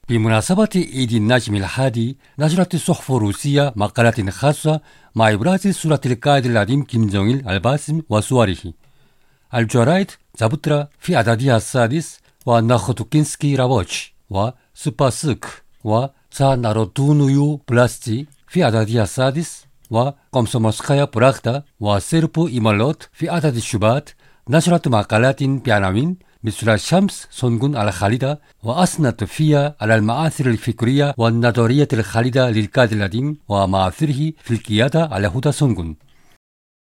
بمناسبة عيد النجم الحادي نشرت الصحف الروسية مقالة خاصة مع إبراز صورة القائد العظيم كيم جونغ إل الباسم وصوره. الجرايد زابوترا في عددها السادس وناخوتوكينسكي رابوتش وسوباسك وساناروتونيو بلاستي في عددها السادس وقومسوموسكايا براغدا وسيربو إيمالوت في عدد الشبات نشرت مقالات بعناوين مثل الشمس سونغون الخالدة، وأثنت فيها على المآثر الفكرية والنظرية الخالدة للقائد العظيم ومآثره في القيادة على هدى سونغون.